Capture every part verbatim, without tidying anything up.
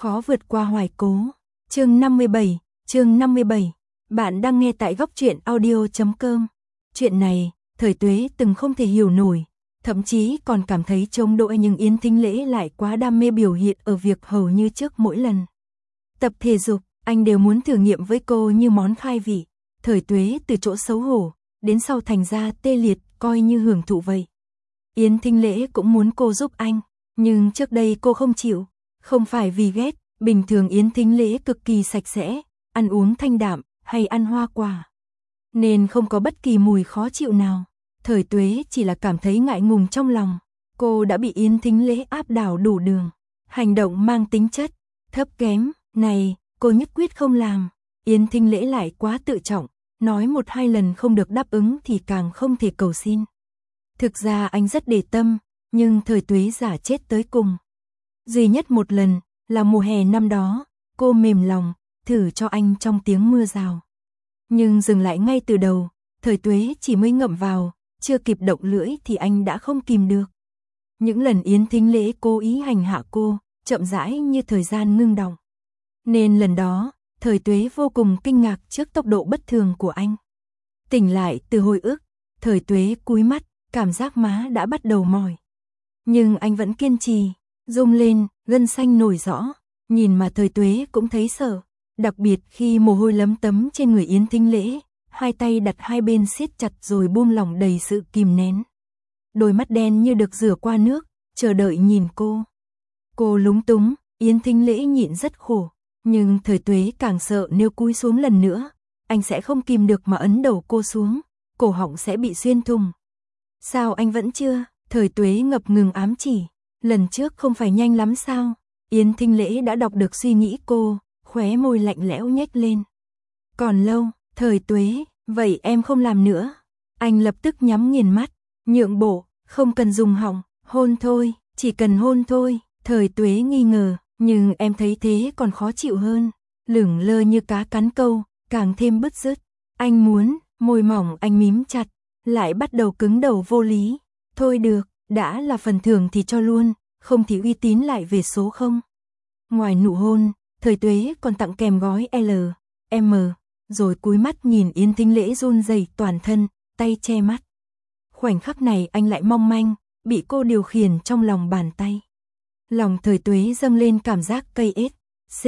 Khó vượt qua hoài cố. Chương năm mươi bảy, chương năm mươi bảy. Bạn đang nghe tại góc truyện audio chấm com. Chuyện này, Thời Tuế từng không thể hiểu nổi, thậm chí còn cảm thấy chống đối, nhưng Yến Thính Lễ lại quá đam mê biểu hiện ở việc hầu như trước mỗi lần tập thể dục, anh đều muốn thử nghiệm với cô như món khai vị. Thời Tuế từ chỗ xấu hổ, đến sau thành ra tê liệt, coi như hưởng thụ vậy. Yến Thính Lễ cũng muốn cô giúp anh, nhưng trước đây cô không chịu, không phải vì ghét, bình thường Yến Thính Lễ cực kỳ sạch sẽ, ăn uống thanh đạm, hay ăn hoa quả, nên không có bất kỳ mùi khó chịu nào. Thời Tuế chỉ là cảm thấy ngại ngùng trong lòng, cô đã bị Yến Thính Lễ áp đảo đủ đường, hành động mang tính chất thấp kém này, cô nhất quyết không làm. Yến Thính Lễ lại quá tự trọng, nói một hai lần không được đáp ứng thì càng không thể cầu xin. Thực ra anh rất để tâm, nhưng Thời Tuế giả chết tới cùng. Duy nhất một lần, là mùa hè năm đó, cô mềm lòng, thử cho anh trong tiếng mưa rào. Nhưng dừng lại ngay từ đầu, Thời Tuế chỉ mới ngậm vào, chưa kịp động lưỡi thì anh đã không kìm được. Những lần Yến Thính Lễ cố ý hành hạ cô, chậm rãi như thời gian ngưng đọng. Nên lần đó, Thời Tuế vô cùng kinh ngạc trước tốc độ bất thường của anh. Tỉnh lại từ hồi ức, Thời Tuế cúi mắt, cảm giác má đã bắt đầu mỏi. Nhưng anh vẫn kiên trì, rung lên, gân xanh nổi rõ, nhìn mà Thời Tuế cũng thấy sợ, đặc biệt khi mồ hôi lấm tấm trên người Yến Thính Lễ, hai tay đặt hai bên siết chặt rồi buông lỏng đầy sự kìm nén. Đôi mắt đen như được rửa qua nước, chờ đợi nhìn cô. Cô lúng túng, Yến Thính Lễ nhịn rất khổ, nhưng Thời Tuế càng sợ nếu cúi xuống lần nữa, anh sẽ không kìm được mà ấn đầu cô xuống, cổ họng sẽ bị xuyên thủng. Sao anh vẫn chưa? Thời Tuế ngập ngừng ám chỉ, lần trước không phải nhanh lắm sao? Yến Thính Lễ đã đọc được suy nghĩ cô, khóe môi lạnh lẽo nhếch lên. Còn lâu, Thời Tuế, vậy em không làm nữa. Anh lập tức nhắm nghiền mắt, nhượng bộ, không cần dùng họng, hôn thôi, chỉ cần hôn thôi. Thời Tuế nghi ngờ, nhưng em thấy thế còn khó chịu hơn, lửng lơ như cá cắn câu, càng thêm bứt rứt. Anh muốn, môi mỏng anh mím chặt, lại bắt đầu cứng đầu vô lý. Thôi được, đã là phần thưởng thì cho luôn, không thì uy tín lại về số không. Ngoài nụ hôn, Thời Tuế còn tặng kèm gói L, M, rồi cúi mắt nhìn Yến Thính Lễ run rẩy toàn thân, tay che mắt. Khoảnh khắc này anh lại mong manh, bị cô điều khiển trong lòng bàn tay. Lòng Thời Tuế dâng lên cảm giác cây ết, C,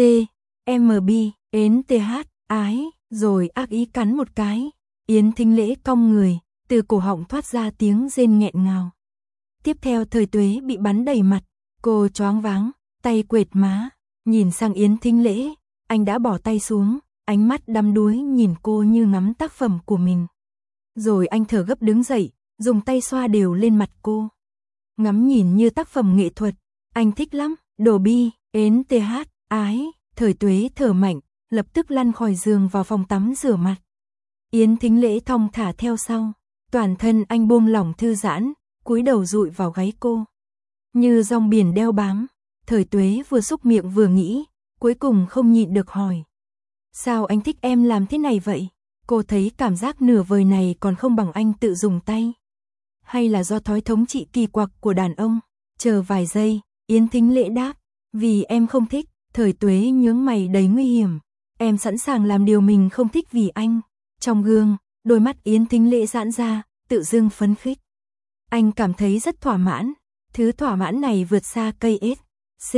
M B, ến T H, ái, rồi ác ý cắn một cái. Yến Thính Lễ cong người, từ cổ họng thoát ra tiếng rên nghẹn ngào. Tiếp theo Thời Tuế bị bắn đầy mặt, cô choáng váng, tay quệt má, nhìn sang Yến Thính Lễ, anh đã bỏ tay xuống, ánh mắt đăm đuối nhìn cô như ngắm tác phẩm của mình. Rồi anh thở gấp đứng dậy, dùng tay xoa đều lên mặt cô. Ngắm nhìn như tác phẩm nghệ thuật, anh thích lắm, đồ bi, ến T H, ái. Thời Tuế thở mạnh, lập tức lăn khỏi giường vào phòng tắm rửa mặt. Yến Thính Lễ thong thả theo sau, toàn thân anh buông lỏng thư giãn, cúi đầu dụi vào gáy cô. Như dòng biển đeo bám, Thời Tuế vừa xúc miệng vừa nghĩ, cuối cùng không nhịn được hỏi. Sao anh thích em làm thế này vậy? Cô thấy cảm giác nửa vời này còn không bằng anh tự dùng tay. Hay là do thói thống trị kỳ quặc của đàn ông? Chờ vài giây, Yến Thính Lễ đáp, vì em không thích. Thời Tuế nhướng mày đầy nguy hiểm, em sẵn sàng làm điều mình không thích vì anh. Trong gương, đôi mắt Yến Thính Lễ giãn ra, tự dưng phấn khích. Anh cảm thấy rất thỏa mãn, thứ thỏa mãn này vượt xa cây ết, C,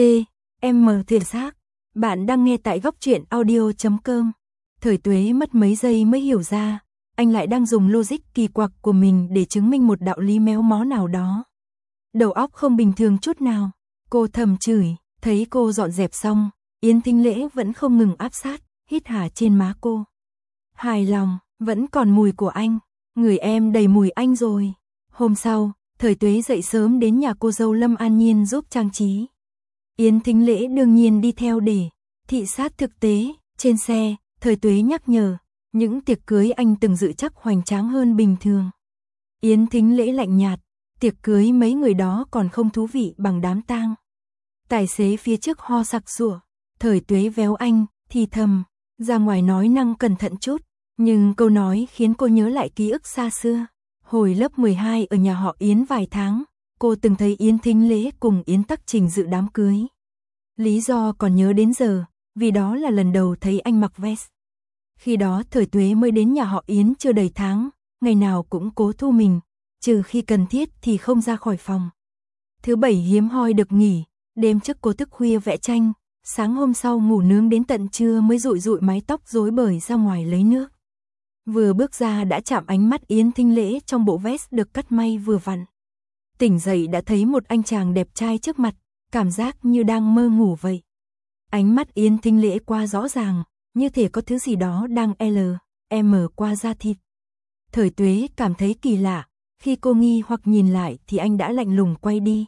M thiệt xác. Bạn đang nghe tại góc truyện audio chấm com. Thời Tuế mất mấy giây mới hiểu ra, anh lại đang dùng logic kỳ quặc của mình để chứng minh một đạo lý méo mó nào đó. Đầu óc không bình thường chút nào, cô thầm chửi, thấy cô dọn dẹp xong, Yến Thính Lễ vẫn không ngừng áp sát, hít hà trên má cô. Hài lòng, vẫn còn mùi của anh, người em đầy mùi anh rồi. Hôm sau, Thời Tuế dậy sớm đến nhà cô dâu Lâm An Nhiên giúp trang trí. Yến Thính Lễ đương nhiên đi theo để thị sát thực tế. Trên xe, Thời Tuế nhắc nhở, những tiệc cưới anh từng dự chắc hoành tráng hơn bình thường. Yến Thính Lễ lạnh nhạt, tiệc cưới mấy người đó còn không thú vị bằng đám tang. Tài xế phía trước ho sặc sủa, Thời Tuế véo anh, thì thầm, ra ngoài nói năng cẩn thận chút, nhưng câu nói khiến cô nhớ lại ký ức xa xưa. Hồi lớp mười hai ở nhà họ Yến vài tháng, cô từng thấy Yến Thính Lễ cùng Yến Tắc Trình dự đám cưới. Lý do còn nhớ đến giờ, vì đó là lần đầu thấy anh mặc vest. Khi đó Thời Tuế mới đến nhà họ Yến chưa đầy tháng, ngày nào cũng cố thu mình, trừ khi cần thiết thì không ra khỏi phòng. Thứ bảy hiếm hoi được nghỉ, đêm trước cô thức khuya vẽ tranh, sáng hôm sau ngủ nướng đến tận trưa mới dụi dụi mái tóc rối bời ra ngoài lấy nước. Vừa bước ra đã chạm ánh mắt Yến Thính Lễ trong bộ vest được cắt may vừa vặn. Tỉnh dậy đã thấy một anh chàng đẹp trai trước mặt, cảm giác như đang mơ ngủ vậy. Ánh mắt Yến Thính Lễ qua rõ ràng, như thể có thứ gì đó đang L, M qua da thịt. Thời Tuế cảm thấy kỳ lạ, khi cô nghi hoặc nhìn lại thì anh đã lạnh lùng quay đi.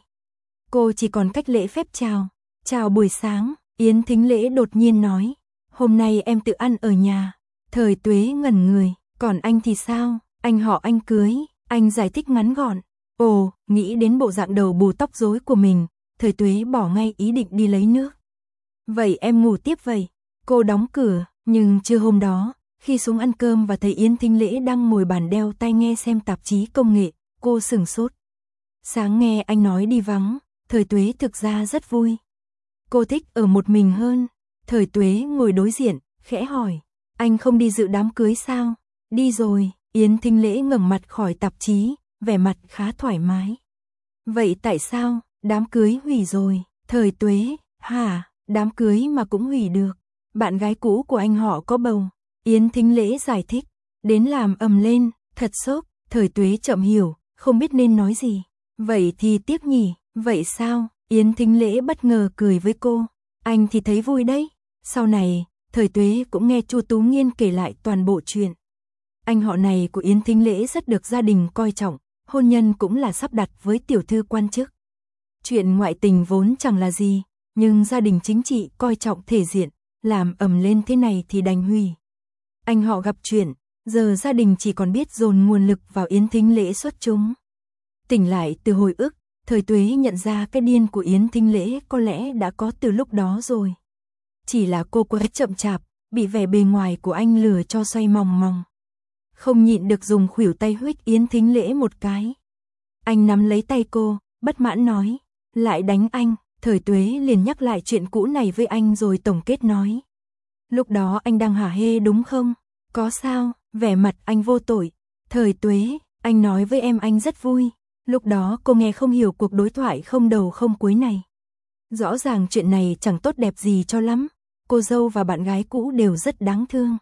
Cô chỉ còn cách lễ phép chào. Chào buổi sáng, Yến Thính Lễ đột nhiên nói. Hôm nay em tự ăn ở nhà. Thời Tuế ngẩn người, còn anh thì sao? Anh họ anh cưới, anh giải thích ngắn gọn. Ồ, nghĩ đến bộ dạng đầu bù tóc rối của mình, Thời Tuế bỏ ngay ý định đi lấy nước. Vậy em ngủ tiếp vậy. Cô đóng cửa, nhưng trưa hôm đó, khi xuống ăn cơm và thấy Yến Thính Lễ đang ngồi bàn đeo tai nghe xem tạp chí công nghệ, cô sửng sốt. Sáng nghe anh nói đi vắng, Thời Tuế thực ra rất vui. Cô thích ở một mình hơn. Thời Tuế ngồi đối diện, khẽ hỏi. Anh không đi dự đám cưới sao? Đi rồi, Yến Thính Lễ ngẩng mặt khỏi tạp chí, vẻ mặt khá thoải mái. Vậy tại sao, đám cưới hủy rồi? Thời Tuế, hả, đám cưới mà cũng hủy được. Bạn gái cũ của anh họ có bầu. Yến Thính Lễ giải thích, đến làm ầm lên, thật sốc. Thời Tuế chậm hiểu, không biết nên nói gì. Vậy thì tiếc nhỉ, vậy sao? Yến Thính Lễ bất ngờ cười với cô. Anh thì thấy vui đấy. Sau này, Thời Tuế cũng nghe Chu Tú Nghiên kể lại toàn bộ chuyện. Anh họ này của Yến Thính Lễ rất được gia đình coi trọng, hôn nhân cũng là sắp đặt với tiểu thư quan chức. Chuyện ngoại tình vốn chẳng là gì, nhưng gia đình chính trị coi trọng thể diện, làm ầm lên thế này thì đành hủy. Anh họ gặp chuyện, giờ gia đình chỉ còn biết dồn nguồn lực vào Yến Thính Lễ xuất chúng. Tỉnh lại từ hồi ức, Thời Tuế nhận ra cái điên của Yến Thính Lễ có lẽ đã có từ lúc đó rồi. Chỉ là cô quá chậm chạp, bị vẻ bề ngoài của anh lừa cho xoay mòng mòng. Không nhịn được dùng khuỷu tay huých Yến Thính Lễ một cái. Anh nắm lấy tay cô, bất mãn nói, lại đánh anh. Thời Tuế liền nhắc lại chuyện cũ này với anh rồi tổng kết nói. Lúc đó anh đang hả hê đúng không? Có sao? Vẻ mặt anh vô tội. Thời Tuế, anh nói với em anh rất vui. Lúc đó cô nghe không hiểu cuộc đối thoại không đầu không cuối này. Rõ ràng chuyện này chẳng tốt đẹp gì cho lắm. Cô dâu và bạn gái cũ đều rất đáng thương.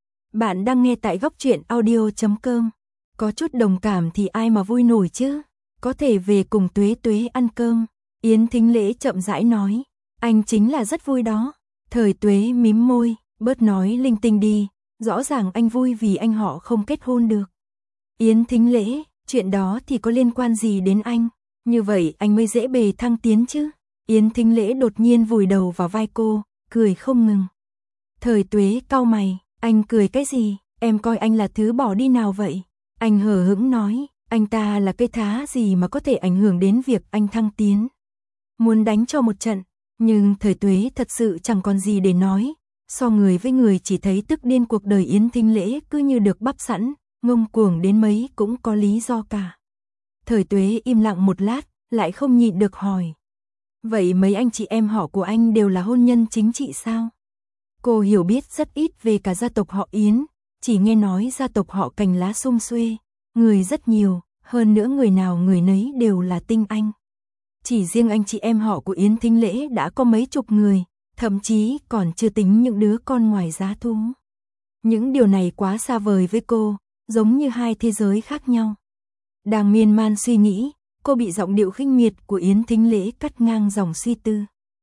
Bạn đang nghe tại góc truyện audio chấm com. Có chút đồng cảm thì ai mà vui nổi chứ? Có thể về cùng Tuế Tuế ăn cơm. Yến Thính Lễ chậm rãi nói. Anh chính là rất vui đó. Thời Tuế mím môi, bớt nói linh tinh đi. Rõ ràng anh vui vì anh họ không kết hôn được. Yến Thính Lễ, chuyện đó thì có liên quan gì đến anh? Như vậy anh mới dễ bề thăng tiến chứ. Yến Thính Lễ đột nhiên vùi đầu vào vai cô, cười không ngừng. Thời Tuế cau mày, anh cười cái gì? Em coi anh là thứ bỏ đi nào vậy? Anh hờ hững nói, anh ta là cây thá gì mà có thể ảnh hưởng đến việc anh thăng tiến. Muốn đánh cho một trận, nhưng Thời Tuế thật sự chẳng còn gì để nói. So người với người chỉ thấy tức điên, cuộc đời Yến Thính Lễ cứ như được bắp sẵn, ngông cuồng đến mấy cũng có lý do cả. Thời Tuế im lặng một lát, lại không nhịn được hỏi. Vậy mấy anh chị em họ của anh đều là hôn nhân chính trị sao? Cô hiểu biết rất ít về cả gia tộc họ Yến, chỉ nghe nói gia tộc họ cành lá sum xuê, người rất nhiều, hơn nữa người nào người nấy đều là tinh anh. Chỉ riêng anh chị em họ của Yến Thính Lễ đã có mấy chục người, thậm chí còn chưa tính những đứa con ngoài giá thú. Những điều này quá xa vời với cô, giống như hai thế giới khác nhau. Đang miên man suy nghĩ, cô bị giọng điệu khinh miệt của Yến Thính Lễ cắt ngang dòng suy tư.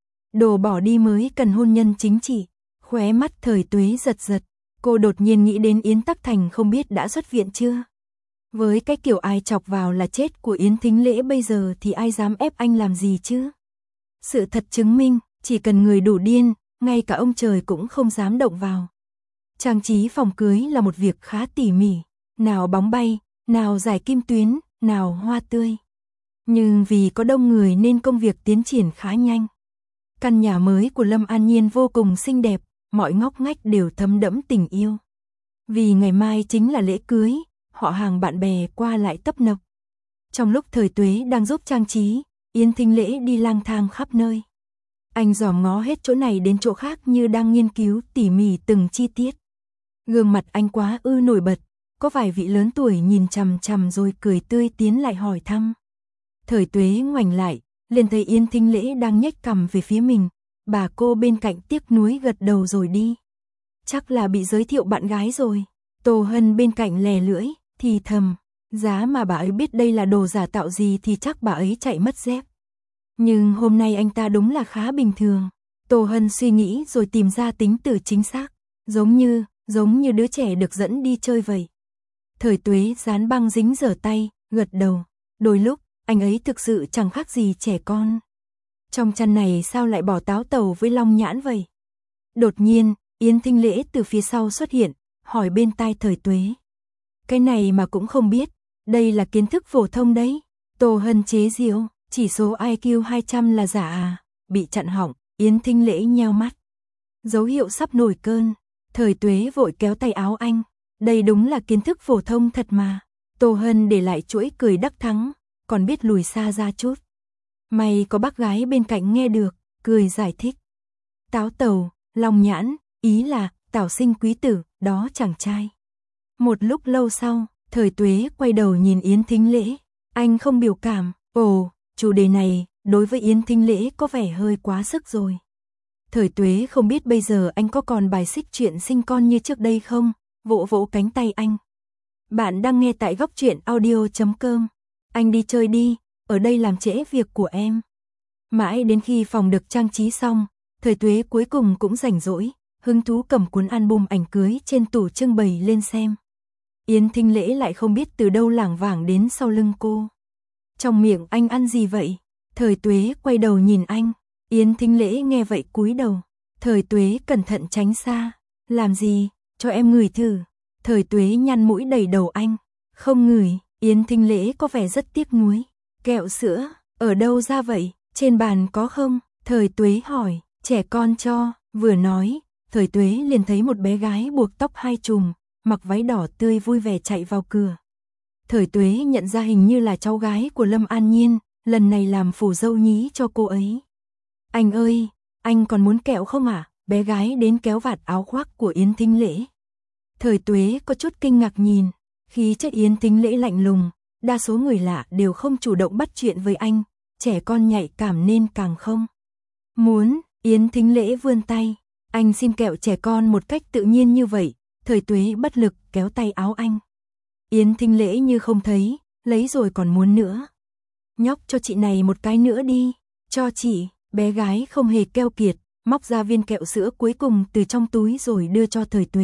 Đồ bỏ đi mới cần hôn nhân chính trị. Khóe mắt Thời Tuế giật giật, cô đột nhiên nghĩ đến Yến Tắc Thành không biết đã xuất viện chưa. Với cái kiểu ai chọc vào là chết của Yến Thính Lễ bây giờ thì ai dám ép anh làm gì chứ. Sự thật chứng minh, chỉ cần người đủ điên, ngay cả ông trời cũng không dám động vào. Trang trí phòng cưới là một việc khá tỉ mỉ, nào bóng bay, nào giải kim tuyến, nào hoa tươi. Nhưng vì có đông người nên công việc tiến triển khá nhanh. Căn nhà mới của Lâm An Nhiên vô cùng xinh đẹp, mọi ngóc ngách đều thấm đẫm tình yêu. Vì ngày mai chính là lễ cưới, họ hàng bạn bè qua lại tấp nập. Trong lúc Thời Tuế đang giúp trang trí, Yến Thính Lễ đi lang thang khắp nơi. Anh dòm ngó hết chỗ này đến chỗ khác như đang nghiên cứu tỉ mỉ từng chi tiết. Gương mặt anh quá ư nổi bật, có vài vị lớn tuổi nhìn chằm chằm rồi cười tươi tiến lại hỏi thăm. Thời Tuế ngoảnh lại, liền thấy Yến Thính Lễ đang nhếch cằm về phía mình, bà cô bên cạnh tiếc nuối gật đầu rồi đi. Chắc là bị giới thiệu bạn gái rồi. Tô Hân bên cạnh lè lưỡi, thì thầm, giá mà bà ấy biết đây là đồ giả tạo gì thì chắc bà ấy chạy mất dép. Nhưng hôm nay anh ta đúng là khá bình thường. Tô Hân suy nghĩ rồi tìm ra tính từ chính xác, giống như, giống như đứa trẻ được dẫn đi chơi vậy. Thời Tuế dán băng dính rửa tay, gật đầu. Đôi lúc, anh ấy thực sự chẳng khác gì trẻ con. Trong chăn này sao lại bỏ táo tàu với long nhãn vậy? Đột nhiên, Yến Thính Lễ từ phía sau xuất hiện, hỏi bên tai Thời Tuế. Cái này mà cũng không biết, đây là kiến thức phổ thông đấy. Tô Hân chế giễu, chỉ số i kiu hai trăm là giả à? Bị chặn họng, Yến Thính Lễ nheo mắt. Dấu hiệu sắp nổi cơn, Thời Tuế vội kéo tay áo anh. Đây đúng là kiến thức phổ thông thật mà. Tô Hân để lại chuỗi cười đắc thắng, còn biết lùi xa ra chút. May có bác gái bên cạnh nghe được, cười giải thích. Táo tàu, long nhãn, ý là Tảo Sinh quý tử, đó chàng trai. Một lúc lâu sau, Thời Tuế quay đầu nhìn Yến Thính Lễ. Anh không biểu cảm, ồ, chủ đề này, đối với Yến Thính Lễ có vẻ hơi quá sức rồi. Thời Tuế không biết bây giờ anh có còn bài xích chuyện sinh con như trước đây không, vỗ vỗ cánh tay anh. Bạn đang nghe tại góc truyện audio chấm com. Anh đi chơi đi, ở đây làm trễ việc của em. Mãi đến khi phòng được trang trí xong, Thời Tuế cuối cùng cũng rảnh rỗi, hứng thú cầm cuốn album ảnh cưới trên tủ trưng bày lên xem. Yến Thính Lễ lại không biết từ đâu lảng vảng đến sau lưng cô. Trong miệng anh ăn gì vậy? Thời Tuế quay đầu nhìn anh. Yến Thính Lễ nghe vậy cúi đầu. Thời Tuế cẩn thận tránh xa. Làm gì? Cho em ngửi thử. Thời Tuế nhăn mũi đẩy đầu anh. Không ngửi. Yến Thính Lễ có vẻ rất tiếc nuối. Kẹo sữa, ở đâu ra vậy? Trên bàn có không? Thời Tuế hỏi. Trẻ con cho. Vừa nói, Thời Tuế liền thấy một bé gái buộc tóc hai chùm, mặc váy đỏ tươi vui vẻ chạy vào cửa. Thời Tuế nhận ra hình như là cháu gái của Lâm An Nhiên, lần này làm phù dâu nhí cho cô ấy. Anh ơi, anh còn muốn kẹo không ạ? À? Bé gái đến kéo vạt áo khoác của Yến Thính Lễ. Thời Tuế có chút kinh ngạc nhìn, khí chất Yến Thính Lễ lạnh lùng, đa số người lạ đều không chủ động bắt chuyện với anh, trẻ con nhạy cảm nên càng không. Muốn, Yến Thính Lễ vươn tay, anh xin kẹo trẻ con một cách tự nhiên như vậy. Thời Tuế bất lực kéo tay áo anh. Yến Thính Lễ như không thấy, lấy rồi còn muốn nữa. Nhóc cho chị này một cái nữa đi. Cho chị, bé gái không hề keo kiệt, móc ra viên kẹo sữa cuối cùng từ trong túi rồi đưa cho Thời Tuế.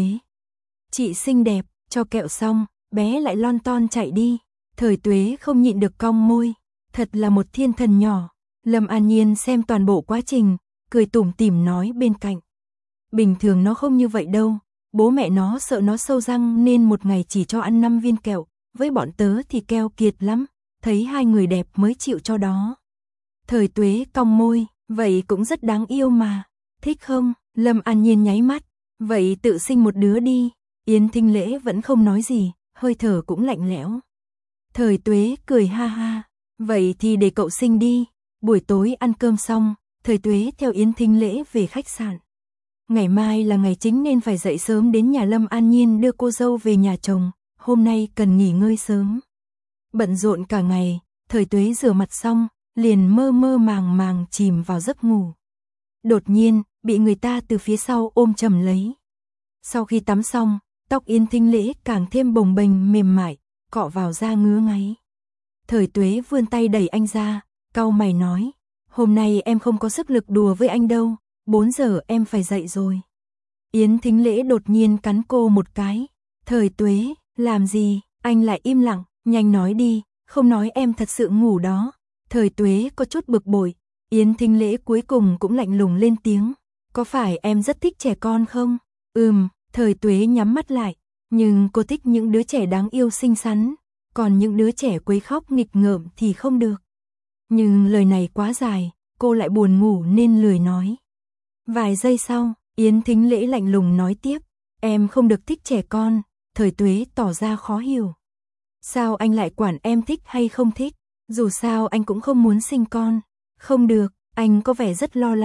Chị xinh đẹp, cho kẹo xong, bé lại lon ton chạy đi. Thời Tuế không nhịn được cong môi, thật là một thiên thần nhỏ. Lâm An Nhiên xem toàn bộ quá trình, cười tủm tỉm nói bên cạnh. Bình thường nó không như vậy đâu. Bố mẹ nó sợ nó sâu răng nên một ngày chỉ cho ăn năm viên kẹo, với bọn tớ thì keo kiệt lắm, thấy hai người đẹp mới chịu cho đó. Thời Tuế cong môi, vậy cũng rất đáng yêu mà, thích không? Lâm An Nhiên nháy mắt, vậy tự sinh một đứa đi. Yến Thính Lễ vẫn không nói gì, hơi thở cũng lạnh lẽo. Thời Tuế cười ha ha, vậy thì để cậu sinh đi. Buổi tối ăn cơm xong, Thời Tuế theo Yến Thính Lễ về khách sạn. Ngày mai là ngày chính nên phải dậy sớm đến nhà Lâm An Nhiên đưa cô dâu về nhà chồng, hôm nay cần nghỉ ngơi sớm. Bận rộn cả ngày, Thời Tuế rửa mặt xong, liền mơ mơ màng màng chìm vào giấc ngủ. Đột nhiên, bị người ta từ phía sau ôm chầm lấy. Sau khi tắm xong, tóc Yến Thính Lễ càng thêm bồng bềnh mềm mại, cọ vào da ngứa ngáy. Thời Tuế vươn tay đẩy anh ra, cau mày nói, hôm nay em không có sức lực đùa với anh đâu. Bốn giờ em phải dậy rồi. Yến Thính Lễ đột nhiên cắn cô một cái. Thời Tuế, làm gì? Anh lại im lặng, nhanh nói đi, không nói em thật sự ngủ đó. Thời Tuế có chút bực bội. Yến Thính Lễ cuối cùng cũng lạnh lùng lên tiếng. Có phải em rất thích trẻ con không? Ừm, Thời Tuế nhắm mắt lại. Nhưng cô thích những đứa trẻ đáng yêu xinh xắn. Còn những đứa trẻ quấy khóc nghịch ngợm thì không được. Nhưng lời này quá dài, cô lại buồn ngủ nên lười nói. Vài giây sau, Yến Thính Lễ lạnh lùng nói tiếp, em không được thích trẻ con. Thời Tuế tỏ ra khó hiểu. Sao anh lại quản em thích hay không thích? Dù sao anh cũng không muốn sinh con. Không được, anh có vẻ rất lo lắng.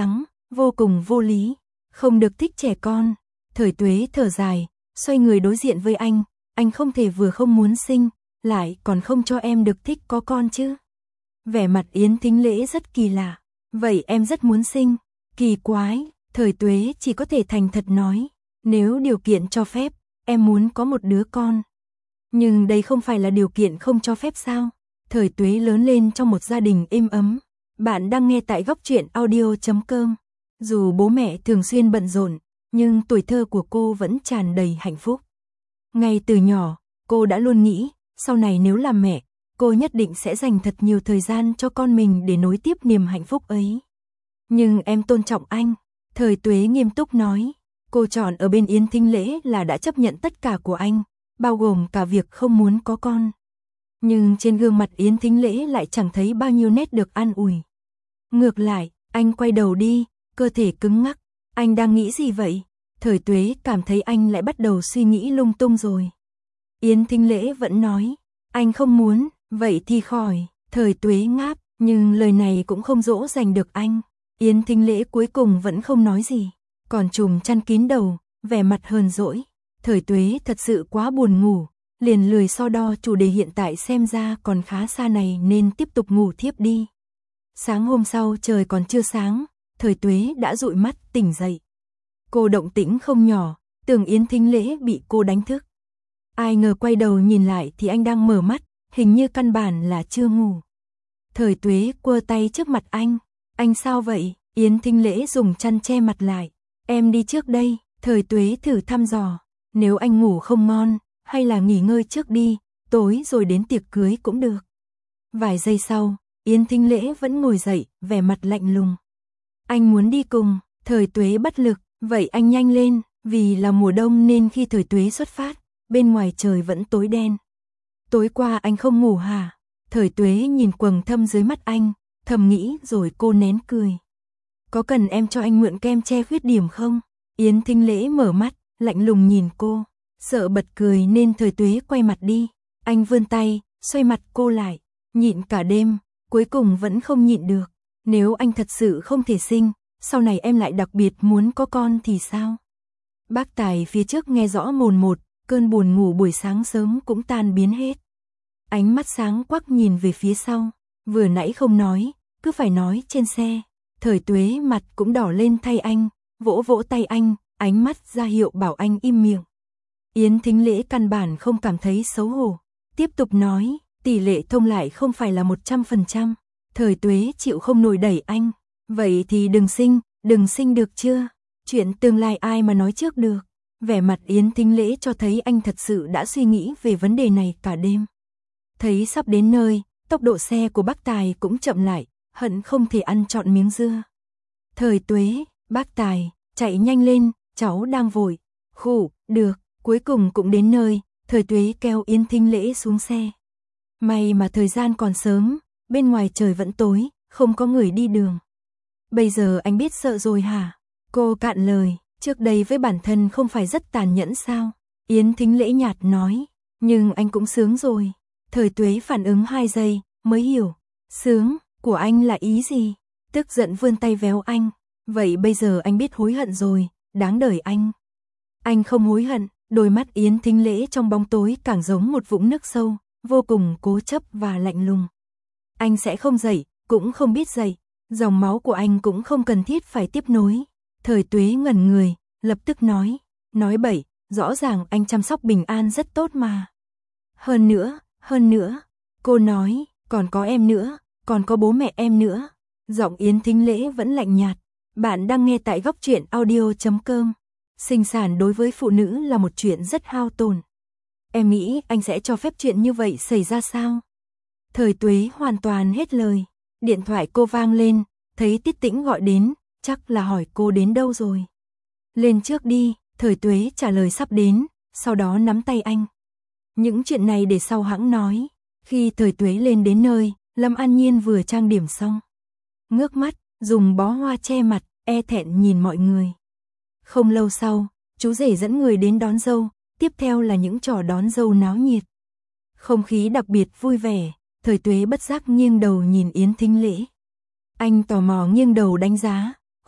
vô cùng vô lý, không được thích trẻ con. Thời Tuế thở dài, xoay người đối diện với anh, anh không thể vừa không muốn sinh, lại còn không cho em được thích có con chứ. Vẻ mặt Yến Thính Lễ rất kỳ lạ, vậy em rất muốn sinh, kỳ quái, Thời Tuế chỉ có thể thành thật nói, nếu điều kiện cho phép, em muốn có một đứa con. Nhưng đây không phải là điều kiện không cho phép sao? Thời Tuế lớn lên trong một gia đình êm ấm. Bạn đang nghe tại góc truyện audio chấm com. Dù bố mẹ thường xuyên bận rộn, nhưng tuổi thơ của cô vẫn tràn đầy hạnh phúc. Ngay từ nhỏ, cô đã luôn nghĩ, sau này nếu làm mẹ, cô nhất định sẽ dành thật nhiều thời gian cho con mình để nối tiếp niềm hạnh phúc ấy. Nhưng em tôn trọng anh, Thời Tuế nghiêm túc nói. Cô chọn ở bên Yến Thính Lễ là đã chấp nhận tất cả của anh, bao gồm cả việc không muốn có con. Nhưng trên gương mặt Yến Thính Lễ lại chẳng thấy bao nhiêu nét được an ủi. Ngược lại, anh quay đầu đi, cơ thể cứng ngắc. Anh đang nghĩ gì vậy? Thời Tuế cảm thấy anh lại bắt đầu suy nghĩ lung tung rồi. Yến Thính Lễ vẫn nói, anh không muốn, vậy thì khỏi. Thời Tuế ngáp, nhưng lời này cũng không dỗ dành được anh. Yến Thính Lễ cuối cùng vẫn không nói gì, còn trùm chăn kín đầu, vẻ mặt hờn dỗi. Thời Tuế thật sự quá buồn ngủ, liền lười so đo chủ đề hiện tại xem ra còn khá xa này nên tiếp tục ngủ thiếp đi. Sáng hôm sau trời còn chưa sáng, Thời Tuế đã dụi mắt tỉnh dậy. Cô động tĩnh không nhỏ, tưởng Yến Thính Lễ bị cô đánh thức. Ai ngờ quay đầu nhìn lại thì anh đang mở mắt, hình như căn bản là chưa ngủ. Thời Tuế quơ tay trước mặt anh, anh sao vậy? Yến Thính Lễ dùng chăn che mặt lại, em đi trước đây. Thời Tuế thử thăm dò, nếu anh ngủ không ngon, hay là nghỉ ngơi trước đi, tối rồi đến tiệc cưới cũng được. Vài giây sau, Yến Thính Lễ vẫn ngồi dậy, vẻ mặt lạnh lùng. Anh muốn đi cùng, Thời Tuế bất lực, vậy anh nhanh lên, vì là mùa đông nên khi Thời Tuế xuất phát, bên ngoài trời vẫn tối đen. Tối qua anh không ngủ hả? Thời Tuế nhìn quầng thâm dưới mắt anh, thầm nghĩ rồi cô nén cười. Có cần em cho anh mượn kem che khuyết điểm không? Yến Thính Lễ mở mắt, lạnh lùng nhìn cô, sợ bật cười nên Thời Tuế quay mặt đi. Anh vươn tay, xoay mặt cô lại, nhịn cả đêm, cuối cùng vẫn không nhịn được. Nếu anh thật sự không thể sinh, sau này em lại đặc biệt muốn có con thì sao? Bác Tài phía trước nghe rõ mồn một, cơn buồn ngủ buổi sáng sớm cũng tan biến hết. Ánh mắt sáng quắc nhìn về phía sau, vừa nãy không nói, cứ phải nói trên xe. Thời Tuế mặt cũng đỏ lên thay anh, vỗ vỗ tay anh, ánh mắt ra hiệu bảo anh im miệng. Yến Thính Lễ căn bản không cảm thấy xấu hổ, tiếp tục nói, tỷ lệ thông lại không phải là một trăm phần trăm. Thời Tuế chịu không nổi đẩy anh, vậy thì đừng sinh, đừng sinh được chưa? Chuyện tương lai ai mà nói trước được. Vẻ mặt Yến Thính Lễ cho thấy anh thật sự đã suy nghĩ về vấn đề này cả đêm. Thấy sắp đến nơi, tốc độ xe của bác Tài cũng chậm lại, hận không thể ăn trọn miếng dưa. Thời Tuế, bác Tài, chạy nhanh lên, cháu đang vội. Khủ, được, cuối cùng cũng đến nơi, Thời Tuế kéo Yến Thính Lễ xuống xe. May mà thời gian còn sớm, bên ngoài trời vẫn tối, không có người đi đường. Bây giờ anh biết sợ rồi hả? Cô cạn lời, trước đây với bản thân không phải rất tàn nhẫn sao? Yến Thính Lễ nhạt nói, nhưng anh cũng sướng rồi. Thời Tuế phản ứng hai giây, mới hiểu, sướng, của anh là ý gì? Tức giận vươn tay véo anh, vậy bây giờ anh biết hối hận rồi, đáng đời anh. Anh không hối hận, đôi mắt Yến Thính Lễ trong bóng tối càng giống một vũng nước sâu, vô cùng cố chấp và lạnh lùng. Anh sẽ không dậy, cũng không biết dậy, dòng máu của anh cũng không cần thiết phải tiếp nối. Thời Tuế ngẩn người, lập tức nói, nói bậy, rõ ràng anh chăm sóc Bình An rất tốt mà. Hơn nữa, hơn nữa, cô nói, còn có em nữa, còn có bố mẹ em nữa. Giọng Yến Thính Lễ vẫn lạnh nhạt. Bạn đang nghe tại góc truyện audio chấm com. Sinh sản đối với phụ nữ là một chuyện rất hao tổn. Em nghĩ anh sẽ cho phép chuyện như vậy xảy ra sao? Thời Tuế hoàn toàn hết lời. Điện thoại cô vang lên, thấy Tiết Tĩnh gọi đến, chắc là hỏi cô đến đâu rồi. Lên trước đi, Thời Tuế trả lời sắp đến, sau đó nắm tay anh. Những chuyện này để sau hãng nói. Khi Thời Tuế lên đến nơi, Lâm An Nhiên vừa trang điểm xong. Ngước mắt, dùng bó hoa che mặt, e thẹn nhìn mọi người. Không lâu sau, chú rể dẫn người đến đón dâu, tiếp theo là những trò đón dâu náo nhiệt. Không khí đặc biệt vui vẻ, Thời Tuế bất giác nghiêng đầu nhìn Yến Thính Lễ. Anh tò mò nghiêng đầu đánh giá,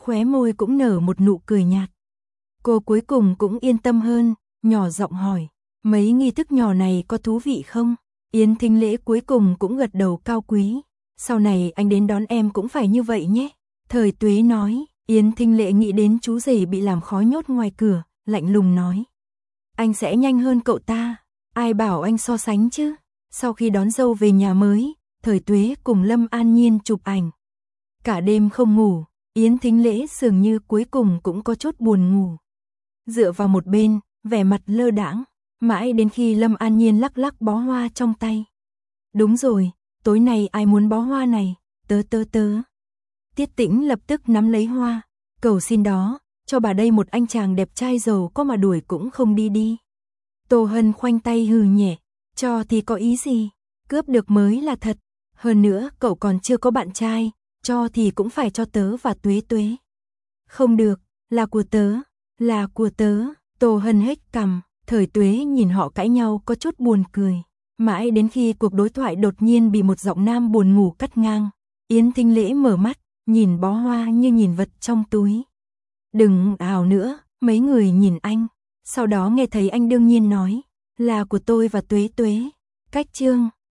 khóe môi cũng nở một nụ cười nhạt. Cô cuối cùng cũng yên tâm hơn, nhỏ giọng hỏi, mấy nghi thức nhỏ này có thú vị không? Yến Thính Lễ cuối cùng cũng gật đầu cao quý. Sau này anh đến đón em cũng phải như vậy nhé. Thời Tuế nói. Yến Thính Lễ nghĩ đến chú rể bị làm khó nhốt ngoài cửa, lạnh lùng nói. Anh sẽ nhanh hơn cậu ta, ai bảo anh so sánh chứ. Sau khi đón dâu về nhà mới, Thời Tuế cùng Lâm An Nhiên chụp ảnh. Cả đêm không ngủ, Yến Thính Lễ dường như cuối cùng cũng có chút buồn ngủ. Dựa vào một bên, vẻ mặt lơ đãng, mãi đến khi Lâm An Nhiên lắc lắc bó hoa trong tay. Đúng rồi, tối nay ai muốn bó hoa này, tớ tớ tớ. Tiết Tĩnh lập tức nắm lấy hoa, cầu xin đó, cho bà đây một anh chàng đẹp trai giàu có mà đuổi cũng không đi đi. Tô Hân khoanh tay hừ nhẹ, cho thì có ý gì, cướp được mới là thật, hơn nữa cậu còn chưa có bạn trai, cho thì cũng phải cho tớ và Tuế Tuế. Không được, là của tớ, là của tớ, Tô Hân hết cằm, Thời Tuế nhìn họ cãi nhau có chút buồn cười. Mãi đến khi cuộc đối thoại đột nhiên bị một giọng nam buồn ngủ cắt ngang, Yến Thính Lễ mở mắt, nhìn bó hoa như nhìn vật trong túi. Đừng ảo nữa, mấy người nhìn anh, sau đó nghe thấy anh đương nhiên nói, là của tôi và Tuế Tuế. Cách chương